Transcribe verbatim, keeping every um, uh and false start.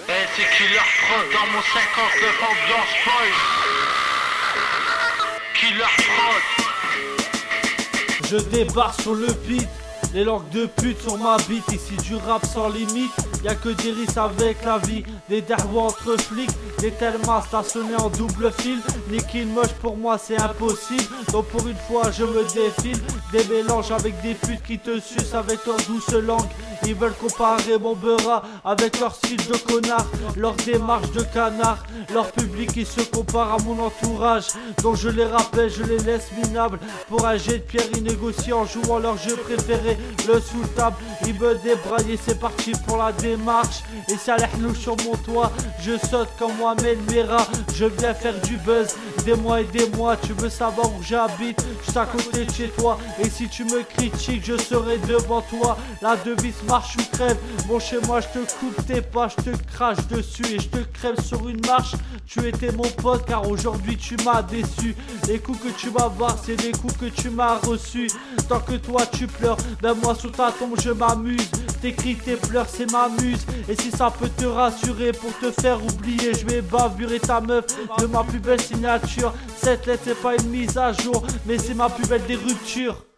Eh, c'est Killer Prod dans mon cinquante-neuf ambiance boy. Killer Prod. Je débarque sur le beat, les langues de pute sur ma bite. Ici du rap sans limite, y'a que des risques avec la vie. Des dervos entre flics, des tellement stationnés en double fil. Nicky moche pour moi c'est impossible, donc pour une fois je me défile. Des mélanges avec des putes qui te sucent avec leur douce langue. Ils veulent comparer mon beurra avec leur style de connard, leur démarche de canard, leur public qui se compare à mon entourage. Donc je les rappelle, je les laisse minables. Pour un jet de pierre ils négocient en jouant leur jeu préféré, le sous table. Ils me débraillent et c'est parti pour la démarche. Et ça l'air sur mon toit, je saute comme Mohamed Merah. Je viens faire du buzz, des mois et des mois. Tu veux savoir où j'habite, juste à côté de chez toi. Et si tu me critiques, je serai devant toi. La devise marche ou crève, bon chez moi je te coupe tes pas, je te crache dessus et je te crève sur une marche. Tu étais mon pote car aujourd'hui tu m'as déçu. Les coups que tu vas voir c'est des coups que tu m'as reçus. Tant que toi tu pleures, ben moi sous ta tombe je m'amuse. Tes cris, tes pleurs c'est ma muse. Et si ça peut te rassurer pour te faire oublier, je vais bavurer ta meuf de ma plus belle signature. Cette lettre c'est pas une mise à jour, mais c'est ma plus belle des ruptures.